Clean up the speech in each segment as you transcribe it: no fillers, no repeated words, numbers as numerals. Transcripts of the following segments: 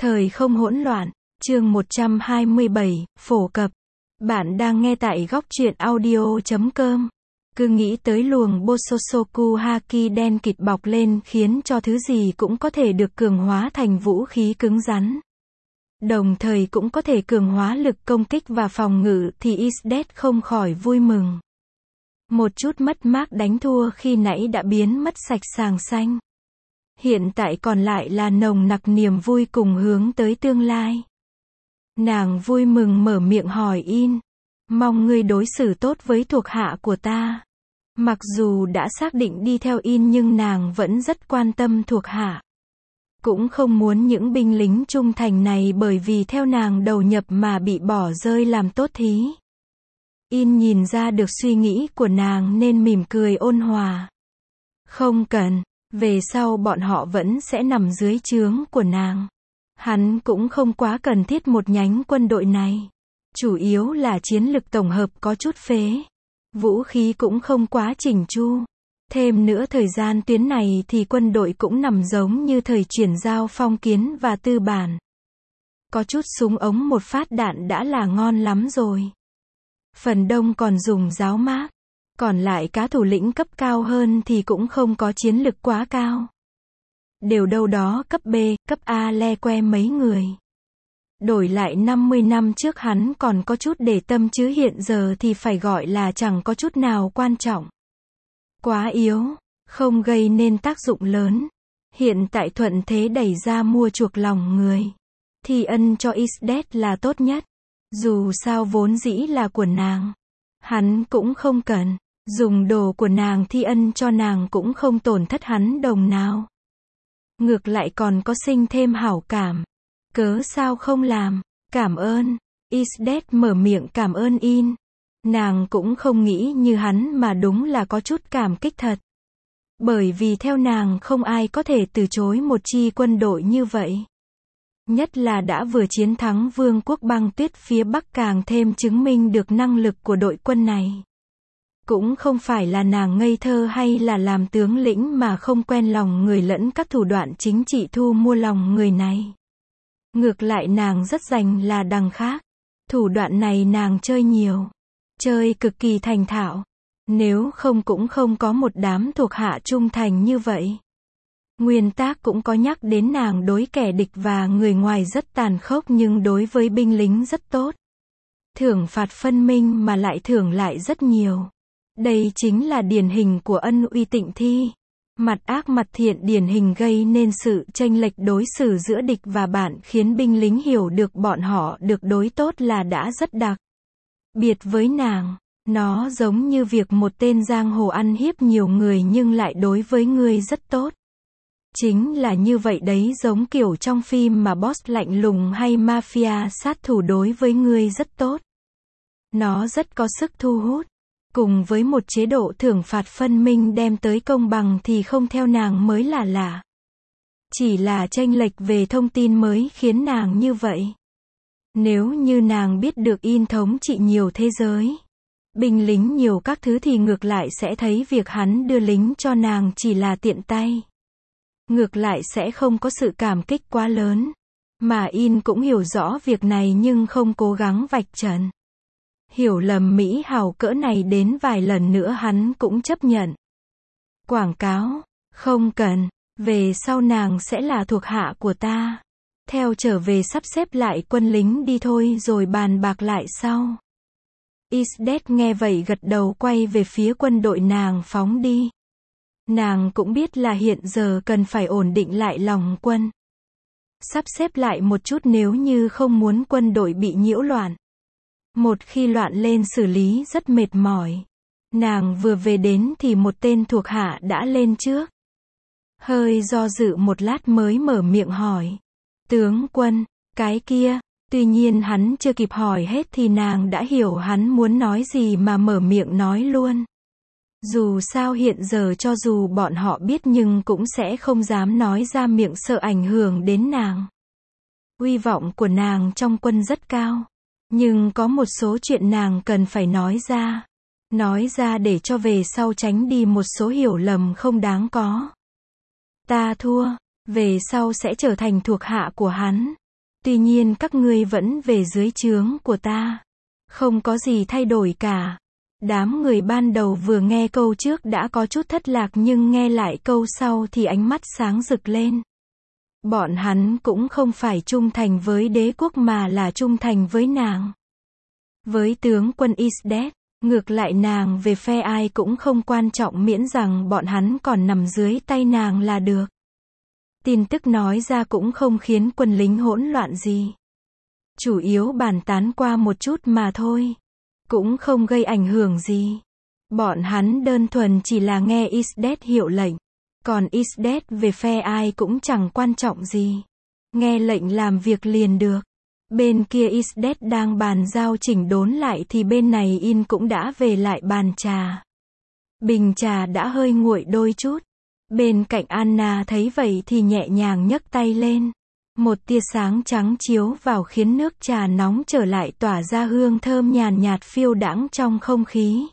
Thời không hỗn loạn, chương 127, phổ cập. Bạn đang nghe tại góc truyện audio.com. Cứ nghĩ tới luồng Bososoku Haki đen kịt bọc lên khiến cho thứ gì cũng có thể được cường hóa thành vũ khí cứng rắn. Đồng thời cũng có thể cường hóa lực công kích và phòng ngự thì Isdet không khỏi vui mừng. Một chút mất mát đánh thua khi nãy đã biến mất sạch sàng xanh. Hiện tại còn lại là nồng nặc niềm vui cùng hướng tới tương lai. Nàng vui mừng mở miệng hỏi In. Mong ngươi đối xử tốt với thuộc hạ của ta. Mặc dù đã xác định đi theo In nhưng nàng vẫn rất quan tâm thuộc hạ. Cũng không muốn những binh lính trung thành này bởi vì theo nàng đầu nhập mà bị bỏ rơi làm tốt thí. In nhìn ra được suy nghĩ của nàng nên mỉm cười ôn hòa. Không cần. Về sau bọn họ vẫn sẽ nằm dưới trướng của nàng. Hắn cũng không quá cần thiết một nhánh quân đội này. Chủ yếu là chiến lực tổng hợp có chút phế. Vũ khí cũng không quá chỉnh chu. Thêm nữa thời gian tuyến này thì quân đội cũng nằm giống như thời chuyển giao phong kiến và tư bản. Có chút súng ống một phát đạn đã là ngon lắm rồi. Phần đông còn dùng giáo mác. Còn lại cá thủ lĩnh cấp cao hơn thì cũng không có chiến lực quá cao. Đều đâu đó cấp B, cấp A le que mấy người. Đổi lại 50 năm trước hắn còn có chút để tâm chứ hiện giờ thì phải gọi là chẳng có chút nào quan trọng. Quá yếu, không gây nên tác dụng lớn. Hiện tại thuận thế đẩy ra mua chuộc lòng người. Thì ân cho Isdet là tốt nhất. Dù sao vốn dĩ là của nàng. Hắn cũng không cần. Dùng đồ của nàng thi ân cho nàng cũng không tổn thất hắn đồng nào. Ngược lại còn có sinh thêm hảo cảm. Cớ sao không làm? Cảm ơn. Isdet mở miệng cảm ơn In. Nàng cũng không nghĩ như hắn mà đúng là có chút cảm kích thật. Bởi vì theo nàng không ai có thể từ chối một chi quân đội như vậy. Nhất là đã vừa chiến thắng vương quốc băng tuyết phía Bắc càng thêm chứng minh được năng lực của đội quân này. Cũng không phải là nàng ngây thơ hay là làm tướng lĩnh mà không quen lòng người lẫn các thủ đoạn chính trị thu mua lòng người này. Ngược lại nàng rất rành là đằng khác. Thủ đoạn này nàng chơi nhiều. Chơi cực kỳ thành thạo. Nếu không cũng không có một đám thuộc hạ trung thành như vậy. Nguyên tác cũng có nhắc đến nàng đối kẻ địch và người ngoài rất tàn khốc nhưng đối với binh lính rất tốt. Thưởng phạt phân minh mà lại thưởng lại rất nhiều. Đây chính là điển hình của ân uy tịnh thi. Mặt ác mặt thiện điển hình gây nên sự chênh lệch đối xử giữa địch và bạn khiến binh lính hiểu được bọn họ được đối tốt là đã rất đặc biệt với nàng. Nó giống như việc một tên giang hồ ăn hiếp nhiều người nhưng lại đối với người rất tốt. Chính là như vậy đấy, giống kiểu trong phim mà boss lạnh lùng hay mafia sát thủ đối với người rất tốt. Nó rất có sức thu hút. Cùng với một chế độ thưởng phạt phân minh đem tới công bằng thì không theo nàng mới là lạ. Chỉ là chênh lệch về thông tin mới khiến nàng như vậy. Nếu như nàng biết được In thống trị nhiều thế giới, binh lính nhiều các thứ thì ngược lại sẽ thấy việc hắn đưa lính cho nàng chỉ là tiện tay. Ngược lại sẽ không có sự cảm kích quá lớn. Mà In cũng hiểu rõ việc này nhưng không cố gắng vạch trần. Hiểu lầm mỹ hào cỡ này đến vài lần nữa hắn cũng chấp nhận. Quảng cáo, không cần, về sau nàng sẽ là thuộc hạ của ta. Theo trở về sắp xếp lại quân lính đi thôi rồi bàn bạc lại sau. Isdet nghe vậy gật đầu quay về phía quân đội nàng phóng đi. Nàng cũng biết là hiện giờ cần phải ổn định lại lòng quân. Sắp xếp lại một chút nếu như không muốn quân đội bị nhiễu loạn. Một khi loạn lên xử lý rất mệt mỏi. Nàng vừa về đến thì một tên thuộc hạ đã lên trước. Hơi do dự một lát mới mở miệng hỏi. Tướng quân, cái kia. Tuy nhiên hắn chưa kịp hỏi hết thì nàng đã hiểu hắn muốn nói gì mà mở miệng nói luôn. Dù sao hiện giờ cho dù bọn họ biết nhưng cũng sẽ không dám nói ra miệng sợ ảnh hưởng đến nàng. Uy vọng của nàng trong quân rất cao. Nhưng có một số chuyện nàng cần phải nói ra. Nói ra để cho về sau tránh đi một số hiểu lầm không đáng có. Ta thua. Về sau sẽ trở thành thuộc hạ của hắn. Tuy nhiên các ngươi vẫn về dưới trướng của ta. Không có gì thay đổi cả. Đám người ban đầu vừa nghe câu trước đã có chút thất lạc nhưng nghe lại câu sau thì ánh mắt sáng rực lên. Bọn hắn cũng không phải trung thành với đế quốc mà là trung thành với nàng. Với tướng quân Isdet, ngược lại nàng về phe ai cũng không quan trọng miễn rằng bọn hắn còn nằm dưới tay nàng là được. Tin tức nói ra cũng không khiến quân lính hỗn loạn gì. Chủ yếu bàn tán qua một chút mà thôi. Cũng không gây ảnh hưởng gì. Bọn hắn đơn thuần chỉ là nghe Isdet hiệu lệnh. Còn Isdet về phe ai cũng chẳng quan trọng gì. Nghe lệnh làm việc liền được. Bên kia Isdet đang bàn giao chỉnh đốn lại thì bên này In cũng đã về lại bàn trà. Bình trà đã hơi nguội đôi chút. Bên cạnh Anna thấy vậy thì nhẹ nhàng nhấc tay lên. Một tia sáng trắng chiếu vào khiến nước trà nóng trở lại tỏa ra hương thơm nhàn nhạt phiêu đãng trong không khí.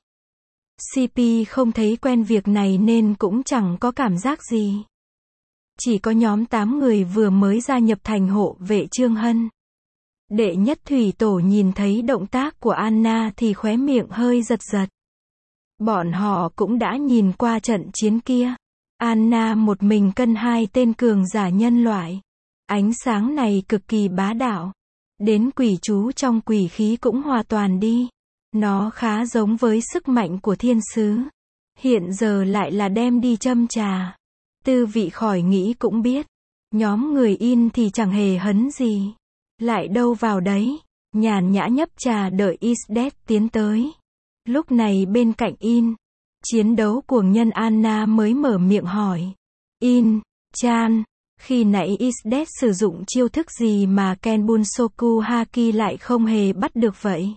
CP không thấy quen việc này nên cũng chẳng có cảm giác gì. Chỉ có nhóm 8 người vừa mới gia nhập thành hộ vệ Trương Hân. Đệ nhất thủy tổ nhìn thấy động tác của Anna thì khóe miệng hơi giật giật. Bọn họ cũng đã nhìn qua trận chiến kia. Anna một mình cân 2 tên cường giả nhân loại. Ánh sáng này cực kỳ bá đạo. Đến quỷ chú trong quỷ khí cũng hòa toàn đi. Nó khá giống với sức mạnh của thiên sứ. Hiện giờ lại là đem đi châm trà. Tư vị khỏi nghĩ cũng biết. Nhóm người In thì chẳng hề hấn gì. Lại đâu vào đấy. Nhàn nhã nhấp trà đợi Isdet tiến tới. Lúc này bên cạnh In, chiến đấu cuồng nhân Anna mới mở miệng hỏi. In, Chan, khi nãy Isdet sử dụng chiêu thức gì mà Kenbunsoku Haki lại không hề bắt được vậy?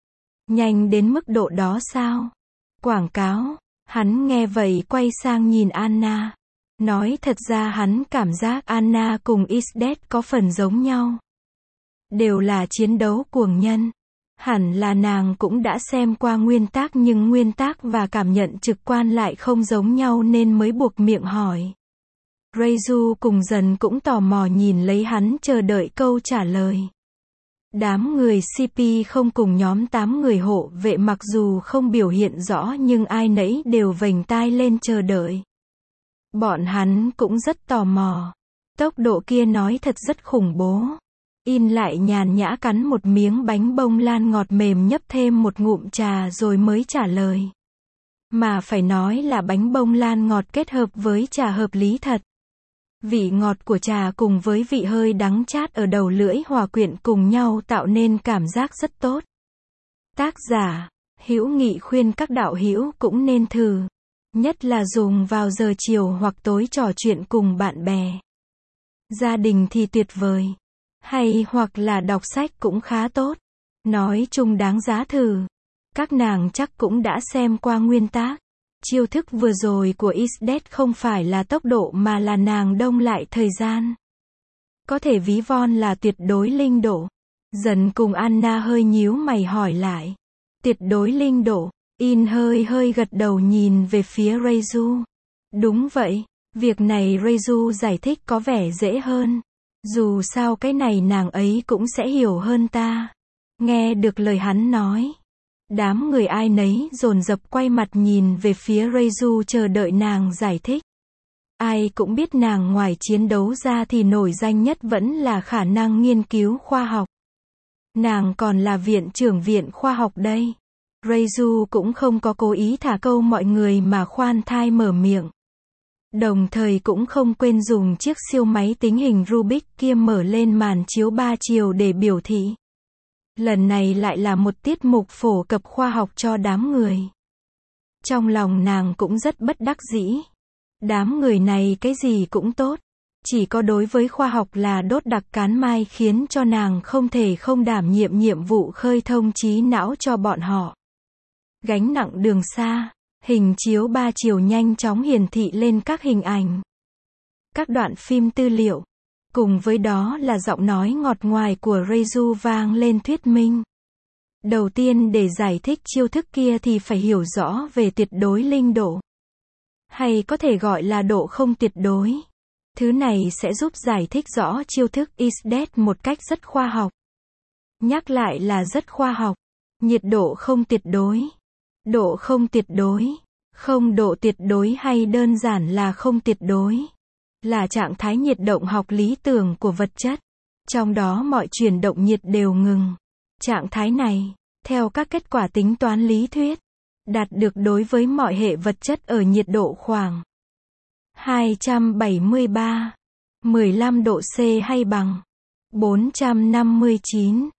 Nhanh đến mức độ đó sao? Quảng cáo. Hắn nghe vậy quay sang nhìn Anna. Nói thật ra hắn cảm giác Anna cùng Isdet có phần giống nhau. Đều là chiến đấu cuồng nhân. Hẳn là nàng cũng đã xem qua nguyên tác nhưng nguyên tác và cảm nhận trực quan lại không giống nhau nên mới buộc miệng hỏi. Reizu cùng dần cũng tò mò nhìn lấy hắn chờ đợi câu trả lời. Đám người CP không cùng nhóm 8 người hộ vệ mặc dù không biểu hiện rõ nhưng ai nấy đều vểnh tai lên chờ đợi. Bọn hắn cũng rất tò mò. Tốc độ kia nói thật rất khủng bố. In lại nhàn nhã cắn một miếng bánh bông lan ngọt mềm nhấp thêm một ngụm trà rồi mới trả lời. Mà phải nói là bánh bông lan ngọt kết hợp với trà hợp lý thật. Vị ngọt của trà cùng với vị hơi đắng chát ở đầu lưỡi hòa quyện cùng nhau tạo nên cảm giác rất tốt. Tác giả, Hữu Nghị khuyên các đạo hữu cũng nên thử. Nhất là dùng vào giờ chiều hoặc tối trò chuyện cùng bạn bè. Gia đình thì tuyệt vời. Hay hoặc là đọc sách cũng khá tốt. Nói chung đáng giá thử. Các nàng chắc cũng đã xem qua nguyên tác. Chiêu thức vừa rồi của Isdet không phải là tốc độ mà là nàng đông lại thời gian. Có thể ví von là tuyệt đối linh độ. Dần cùng Anna hơi nhíu mày hỏi lại. Tuyệt đối linh độ. In hơi gật đầu nhìn về phía Reizu. Đúng vậy. Việc này Reizu giải thích có vẻ dễ hơn. Dù sao cái này nàng ấy cũng sẽ hiểu hơn ta. Nghe được lời hắn nói. Đám người ai nấy dồn dập quay mặt nhìn về phía Reizu chờ đợi nàng giải thích. Ai cũng biết nàng ngoài chiến đấu ra thì nổi danh nhất vẫn là khả năng nghiên cứu khoa học. Nàng còn là viện trưởng viện khoa học đây. Reizu cũng không có cố ý thả câu mọi người mà khoan thai mở miệng. Đồng thời cũng không quên dùng chiếc siêu máy tính hình Rubik kia mở lên màn chiếu 3 chiều để biểu thị. Lần này lại là một tiết mục phổ cập khoa học cho đám người. Trong lòng nàng cũng rất bất đắc dĩ. Đám người này cái gì cũng tốt. Chỉ có đối với khoa học là đốt đặc cán mai khiến cho nàng không thể không đảm nhiệm nhiệm vụ khơi thông trí não cho bọn họ. Gánh nặng đường xa. Hình chiếu 3 chiều nhanh chóng hiển thị lên các hình ảnh. Các đoạn phim tư liệu. Cùng với đó là giọng nói ngọt ngoài của Reizu vang lên thuyết minh. Đầu tiên để giải thích chiêu thức kia thì phải hiểu rõ về tuyệt đối linh độ. Hay có thể gọi là độ không tuyệt đối. Thứ này sẽ giúp giải thích rõ chiêu thức is that một cách rất khoa học. Nhắc lại là rất khoa học. Nhiệt độ không tuyệt đối. Độ không tuyệt đối. Không độ tuyệt đối hay đơn giản là không tuyệt đối. Là trạng thái nhiệt động học lý tưởng của vật chất. Trong đó mọi chuyển động nhiệt đều ngừng. Trạng thái này, theo các kết quả tính toán lý thuyết, đạt được đối với mọi hệ vật chất ở nhiệt độ khoảng 273, 15 độ C hay bằng 459,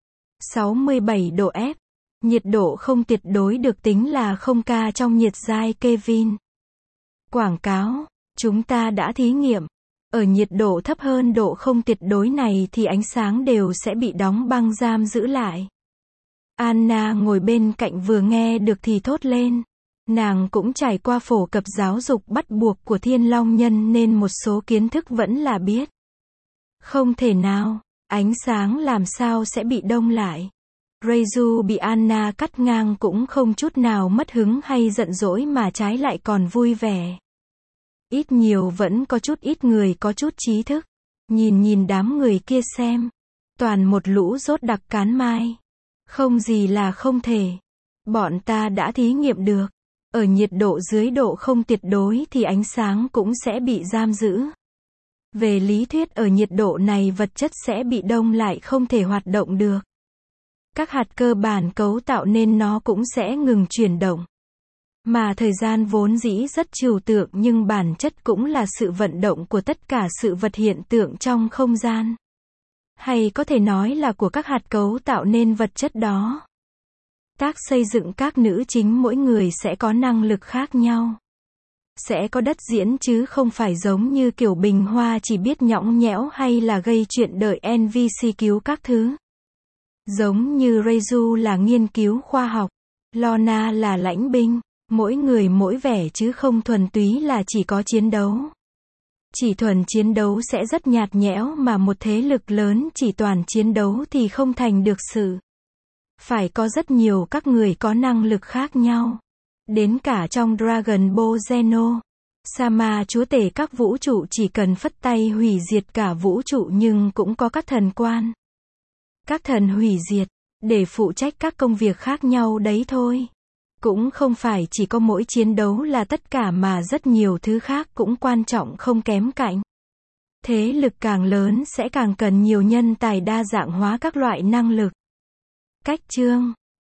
67 độ F. Nhiệt độ không tuyệt đối được tính là 0K trong nhiệt giai Kelvin. Quảng cáo, chúng ta đã thí nghiệm. Ở nhiệt độ thấp hơn độ không tuyệt đối này thì ánh sáng đều sẽ bị đóng băng giam giữ lại. Anna ngồi bên cạnh vừa nghe được thì thốt lên. Nàng cũng trải qua phổ cập giáo dục bắt buộc của Thiên Long Nhân nên một số kiến thức vẫn là biết. Không thể nào, ánh sáng làm sao sẽ bị đông lại. Reizu bị Anna cắt ngang cũng không chút nào mất hứng hay giận dỗi mà trái lại còn vui vẻ. Ít nhiều vẫn có chút ít người có chút trí thức. Nhìn đám người kia xem. Toàn một lũ rốt đặc cán mai. Không gì là không thể. Bọn ta đã thí nghiệm được. Ở nhiệt độ dưới độ không tuyệt đối thì ánh sáng cũng sẽ bị giam giữ. Về lý thuyết ở nhiệt độ này vật chất sẽ bị đông lại không thể hoạt động được. Các hạt cơ bản cấu tạo nên nó cũng sẽ ngừng chuyển động. Mà thời gian vốn dĩ rất trừu tượng nhưng bản chất cũng là sự vận động của tất cả sự vật hiện tượng trong không gian. Hay có thể nói là của các hạt cấu tạo nên vật chất đó. Tác xây dựng các nữ chính mỗi người sẽ có năng lực khác nhau. Sẽ có đất diễn chứ không phải giống như kiểu Bình Hoa chỉ biết nhõng nhẽo hay là gây chuyện đợi NVC cứu các thứ. Giống như Reizu là nghiên cứu khoa học, Lorna là lãnh binh, mỗi người mỗi vẻ chứ không thuần túy là chỉ có chiến đấu. Chỉ thuần chiến đấu sẽ rất nhạt nhẽo mà một thế lực lớn chỉ toàn chiến đấu thì không thành được sự. Phải có rất nhiều các người có năng lực khác nhau. Đến cả trong Dragon Ball Zeno, Sama chúa tể các vũ trụ chỉ cần phất tay hủy diệt cả vũ trụ nhưng cũng có các thần quan. Các thần hủy diệt, để phụ trách các công việc khác nhau đấy thôi. Cũng không phải chỉ có mỗi chiến đấu là tất cả mà rất nhiều thứ khác cũng quan trọng không kém cạnh. Thế lực càng lớn sẽ càng cần nhiều nhân tài đa dạng hóa các loại năng lực. Cách chương